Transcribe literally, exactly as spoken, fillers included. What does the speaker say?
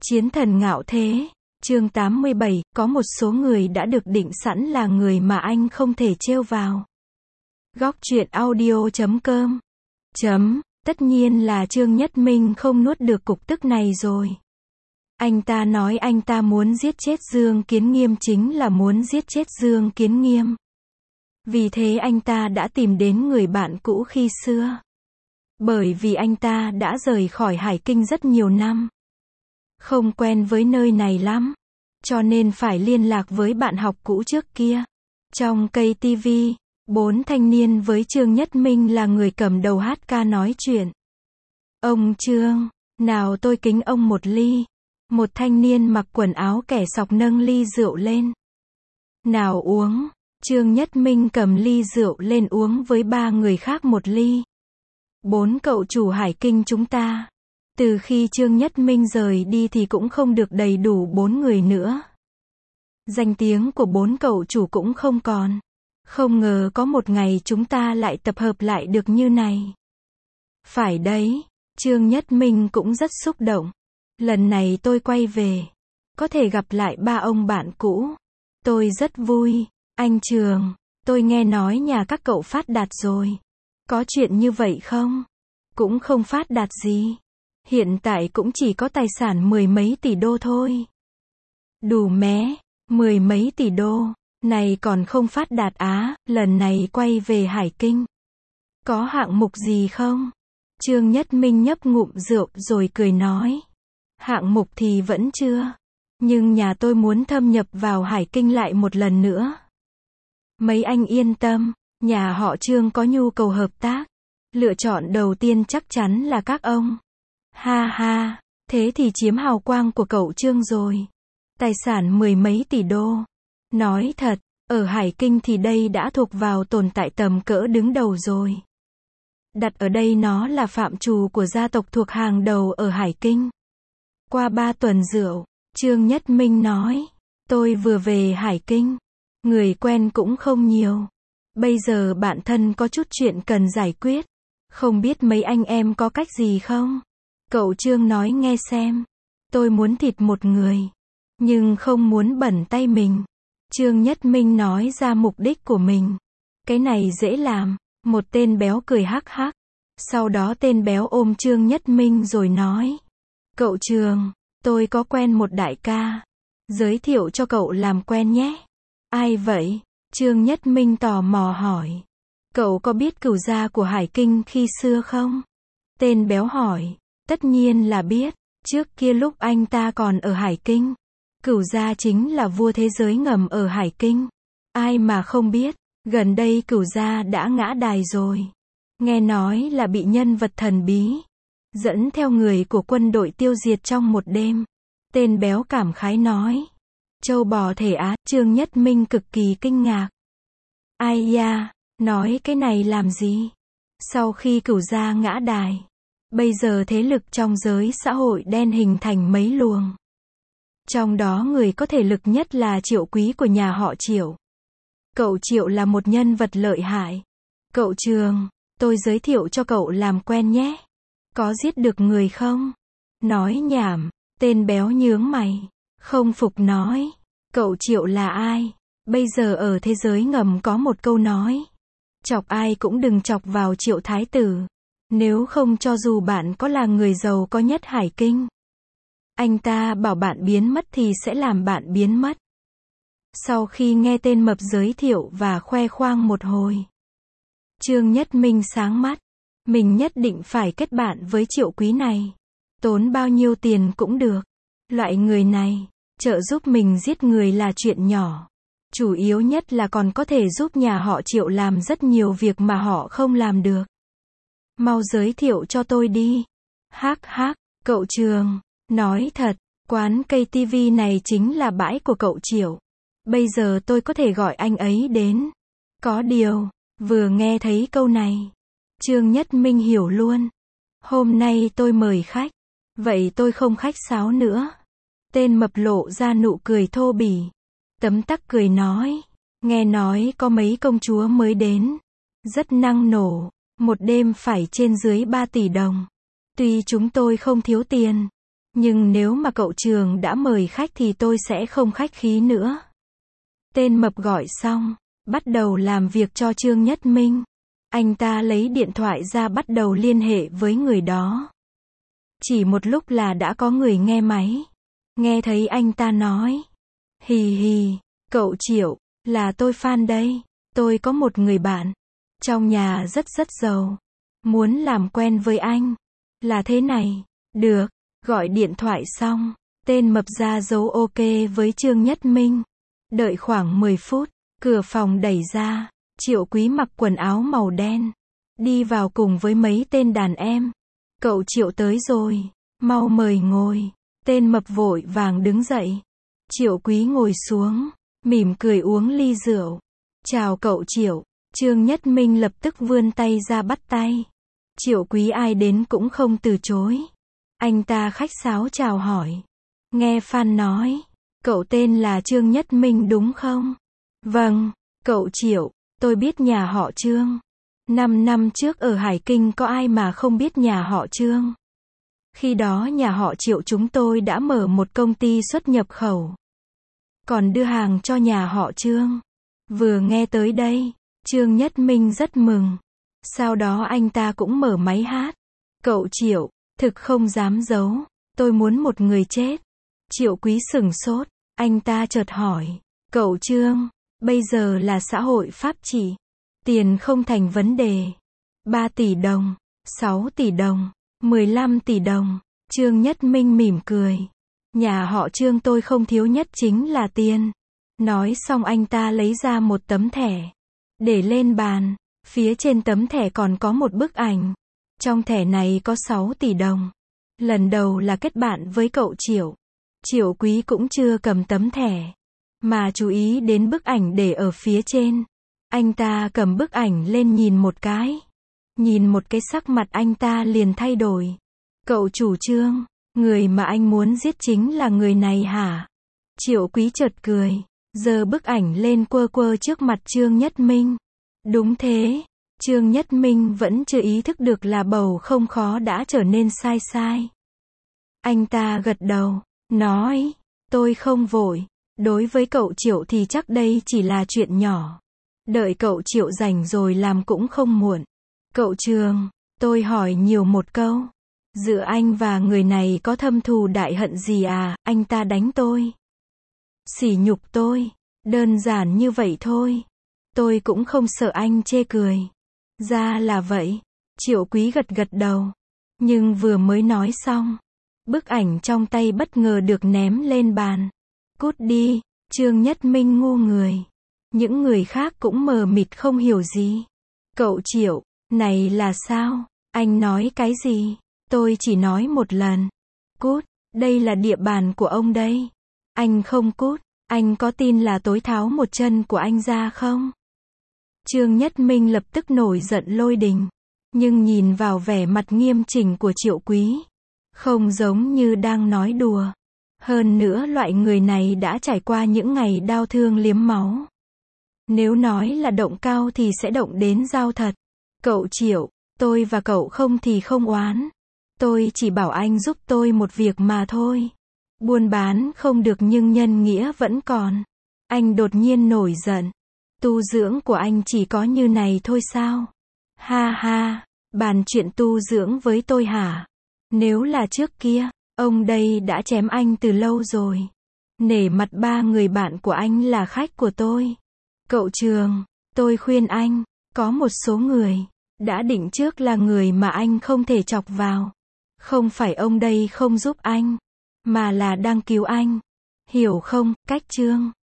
Chiến thần ngạo thế. Chương tám mươi bảy, có một số người đã được định sẵn là người mà anh không thể trêu vào. Góc truyện audio chấm com. Chấm, tất nhiên là Trương Nhất Minh không nuốt được cục tức này rồi. Anh ta nói anh ta muốn giết chết Dương Kiến Nghiêm chính là muốn giết chết Dương Kiến Nghiêm. Vì thế anh ta đã tìm đến người bạn cũ khi xưa. Bởi vì anh ta đã rời khỏi Hải Kinh rất nhiều năm. Không quen với nơi này lắm. Cho nên phải liên lạc với bạn học cũ trước kia. Trong cây tivi, bốn thanh niên với Trương Nhất Minh là người cầm đầu hát ca nói chuyện. Ông Trương, nào tôi kính ông một ly. Một thanh niên mặc quần áo kẻ sọc nâng ly rượu lên. Nào uống. Trương Nhất Minh cầm ly rượu lên uống với ba người khác một ly. Bốn cậu chủ Hải Kinh chúng ta. Từ khi Trương Nhất Minh rời đi thì cũng không được đầy đủ bốn người nữa. Danh tiếng của bốn cậu chủ cũng không còn. Không ngờ có một ngày chúng ta lại tập hợp lại được như này. Phải đấy, Trương Nhất Minh cũng rất xúc động. Lần này tôi quay về, có thể gặp lại ba ông bạn cũ. Tôi rất vui. Anh Trường, tôi nghe nói nhà các cậu phát đạt rồi. Có chuyện như vậy không? Cũng không phát đạt gì. Hiện tại cũng chỉ có tài sản mười mấy tỷ đô thôi. Đủ mé, mười mấy tỷ đô, này còn không phát đạt á, lần này quay về Hải Kinh. Có hạng mục gì không? Trương Nhất Minh nhấp ngụm rượu rồi cười nói. Hạng mục thì vẫn chưa. Nhưng nhà tôi muốn thâm nhập vào Hải Kinh lại một lần nữa. Mấy anh yên tâm, nhà họ Trương có nhu cầu hợp tác. Lựa chọn đầu tiên chắc chắn là các ông. Ha ha, thế thì chiếm hào quang của cậu Trương rồi. Tài sản mười mấy tỷ đô. Nói thật, ở Hải Kinh thì đây đã thuộc vào tồn tại tầm cỡ đứng đầu rồi. Đặt ở đây nó là phạm trù của gia tộc thuộc hàng đầu ở Hải Kinh. Qua ba tuần rượu, Trương Nhất Minh nói, tôi vừa về Hải Kinh. Người quen cũng không nhiều. Bây giờ bạn thân có chút chuyện cần giải quyết. Không biết mấy anh em có cách gì không? Cậu Trương nói nghe xem. Tôi muốn thịt một người. Nhưng không muốn bẩn tay mình. Trương Nhất Minh nói ra mục đích của mình. Cái này dễ làm. Một tên béo cười hắc hắc. Sau đó tên béo ôm Trương Nhất Minh rồi nói. Cậu Trương, tôi có quen một đại ca. Giới thiệu cho cậu làm quen nhé. Ai vậy? Trương Nhất Minh tò mò hỏi. Cậu có biết cửu gia của Hải Kinh khi xưa không? Tên béo hỏi. Tất nhiên là biết. Trước kia lúc anh ta còn ở Hải Kinh. Cửu gia chính là vua thế giới ngầm ở Hải Kinh. Ai mà không biết. Gần đây cửu gia đã ngã đài rồi. Nghe nói là bị nhân vật thần bí dẫn theo người của quân đội tiêu diệt trong một đêm. Tên béo cảm khái nói. Châu bò thể Á, Trương Nhất Minh cực kỳ kinh ngạc. Ai da, nói cái này làm gì? Sau khi cửu gia ngã đài, bây giờ thế lực trong giới xã hội đen hình thành mấy luồng. Trong đó người có thể lực nhất là Triệu Quý của nhà họ Triệu. Cậu Triệu là một nhân vật lợi hại. Cậu Trường, tôi giới thiệu cho cậu làm quen nhé. Có giết được người không? Nói nhảm, tên béo nhướng mày. Không phục nói. Cậu Triệu là ai? Bây giờ ở thế giới ngầm có một câu nói. Chọc ai cũng đừng chọc vào Triệu Thái Tử. Nếu không cho dù bạn có là người giàu có nhất Hải Kinh. Anh ta bảo bạn biến mất thì sẽ làm bạn biến mất. Sau khi nghe tên mập giới thiệu và khoe khoang một hồi. Trương Nhất Minh sáng mắt. Mình nhất định phải kết bạn với Triệu Quý này. Tốn bao nhiêu tiền cũng được. Loại người này, trợ giúp mình giết người là chuyện nhỏ. Chủ yếu nhất là còn có thể giúp nhà họ Triệu làm rất nhiều việc mà họ không làm được. Mau giới thiệu cho tôi đi. Hắc hắc, cậu Trường, nói thật, quán cây tivi này chính là bãi của cậu Triệu. Bây giờ tôi có thể gọi anh ấy đến. Có điều, vừa nghe thấy câu này, Trương Nhất Minh hiểu luôn. Hôm nay tôi mời khách. Vậy tôi không khách sáo nữa. Tên mập lộ ra nụ cười thô bỉ. Tấm tắc cười nói. Nghe nói có mấy công chúa mới đến. Rất năng nổ. Một đêm phải trên dưới ba tỷ đồng. Tuy chúng tôi không thiếu tiền. Nhưng nếu mà cậu Trường đã mời khách thì tôi sẽ không khách khí nữa. Tên mập gọi xong, bắt đầu làm việc cho Trương Nhất Minh. Anh ta lấy điện thoại ra bắt đầu liên hệ với người đó. Chỉ một lúc là đã có người nghe máy. Nghe thấy anh ta nói. Hì hì, cậu Triệu, là tôi Phan đây. Tôi có một người bạn. Trong nhà rất rất giàu. Muốn làm quen với anh. Là thế này. Được, gọi điện thoại xong. Tên mập ra dấu ok với Trương Nhất Minh. Đợi khoảng mười phút, cửa phòng đẩy ra. Triệu Quý mặc quần áo màu đen. Đi vào cùng với mấy tên đàn em. Cậu Triệu tới rồi. Mau mời ngồi. Tên mập vội vàng đứng dậy. Triệu Quý ngồi xuống. Mỉm cười uống ly rượu. Chào cậu Triệu. Trương Nhất Minh lập tức vươn tay ra bắt tay. Triệu Quý ai đến cũng không từ chối. Anh ta khách sáo chào hỏi. Nghe Phan nói. Cậu tên là Trương Nhất Minh đúng không? Vâng, cậu Triệu. Tôi biết nhà họ Trương. Năm năm trước ở Hải Kinh có ai mà không biết nhà họ Trương. Khi đó nhà họ Triệu chúng tôi đã mở một công ty xuất nhập khẩu. Còn đưa hàng cho nhà họ Trương. Vừa nghe tới đây, Trương Nhất Minh rất mừng. Sau đó anh ta cũng mở máy hát. Cậu Triệu, thực không dám giấu. Tôi muốn một người chết. Triệu Quý sửng sốt. Anh ta chợt hỏi. Cậu Trương, bây giờ là xã hội pháp trị. Tiền không thành vấn đề. ba tỷ đồng, sáu tỷ đồng, mười lăm tỷ đồng. Trương Nhất Minh mỉm cười. Nhà họ Trương tôi không thiếu nhất chính là tiền. Nói xong anh ta lấy ra một tấm thẻ. Để lên bàn. Phía trên tấm thẻ còn có một bức ảnh. Trong thẻ này có sáu tỷ đồng. Lần đầu là kết bạn với cậu Triệu. Triệu Quý cũng chưa cầm tấm thẻ. Mà chú ý đến bức ảnh để ở phía trên. Anh ta cầm bức ảnh lên nhìn một cái. Nhìn một cái sắc mặt anh ta liền thay đổi. Cậu chủ Trương, người mà anh muốn giết chính là người này hả? Triệu Quý chợt cười. Giơ bức ảnh lên quơ quơ trước mặt Trương Nhất Minh. Đúng thế. Trương Nhất Minh vẫn chưa ý thức được là bầu không khó đã trở nên sai sai. Anh ta gật đầu. Nói. Tôi không vội. Đối với cậu Triệu thì chắc đây chỉ là chuyện nhỏ. Đợi cậu Triệu rảnh rồi làm cũng không muộn. Cậu Trường, tôi hỏi nhiều một câu. Giữa anh và người này có thâm thù đại hận gì à? Anh ta đánh tôi. Sỉ nhục tôi. Đơn giản như vậy thôi. Tôi cũng không sợ anh chê cười. Ra là vậy. Triệu Quý gật gật đầu. Nhưng vừa mới nói xong. Bức ảnh trong tay bất ngờ được ném lên bàn. Cút đi. Trương Nhất Minh ngu người. Những người khác cũng mờ mịt không hiểu gì. Cậu Triệu, này là sao? Anh nói cái gì? Tôi chỉ nói một lần. Cút, đây là địa bàn của ông đây. Anh không cút, anh có tin là tối tháo một chân của anh ra không? Trương Nhất Minh lập tức nổi giận lôi đình. Nhưng nhìn vào vẻ mặt nghiêm chỉnh của Triệu Quý. Không giống như đang nói đùa. Hơn nữa loại người này đã trải qua những ngày đau thương liếm máu. Nếu nói là động cao thì sẽ động đến dao thật. Cậu Triệu, tôi và cậu không thì không oán. Tôi chỉ bảo anh giúp tôi một việc mà thôi. Buôn bán không được nhưng nhân nghĩa vẫn còn. Anh đột nhiên nổi giận. Tu dưỡng của anh chỉ có như này thôi sao? Ha ha, bàn chuyện tu dưỡng với tôi hả? Nếu là trước kia, ông đây đã chém anh từ lâu rồi. Nể mặt ba người bạn của anh là khách của tôi. Cậu Trường, tôi khuyên anh, có một số người, đã định trước là người mà anh không thể chọc vào. Không phải ông đây không giúp anh, mà là đang cứu anh. Hiểu không, Cách Trương?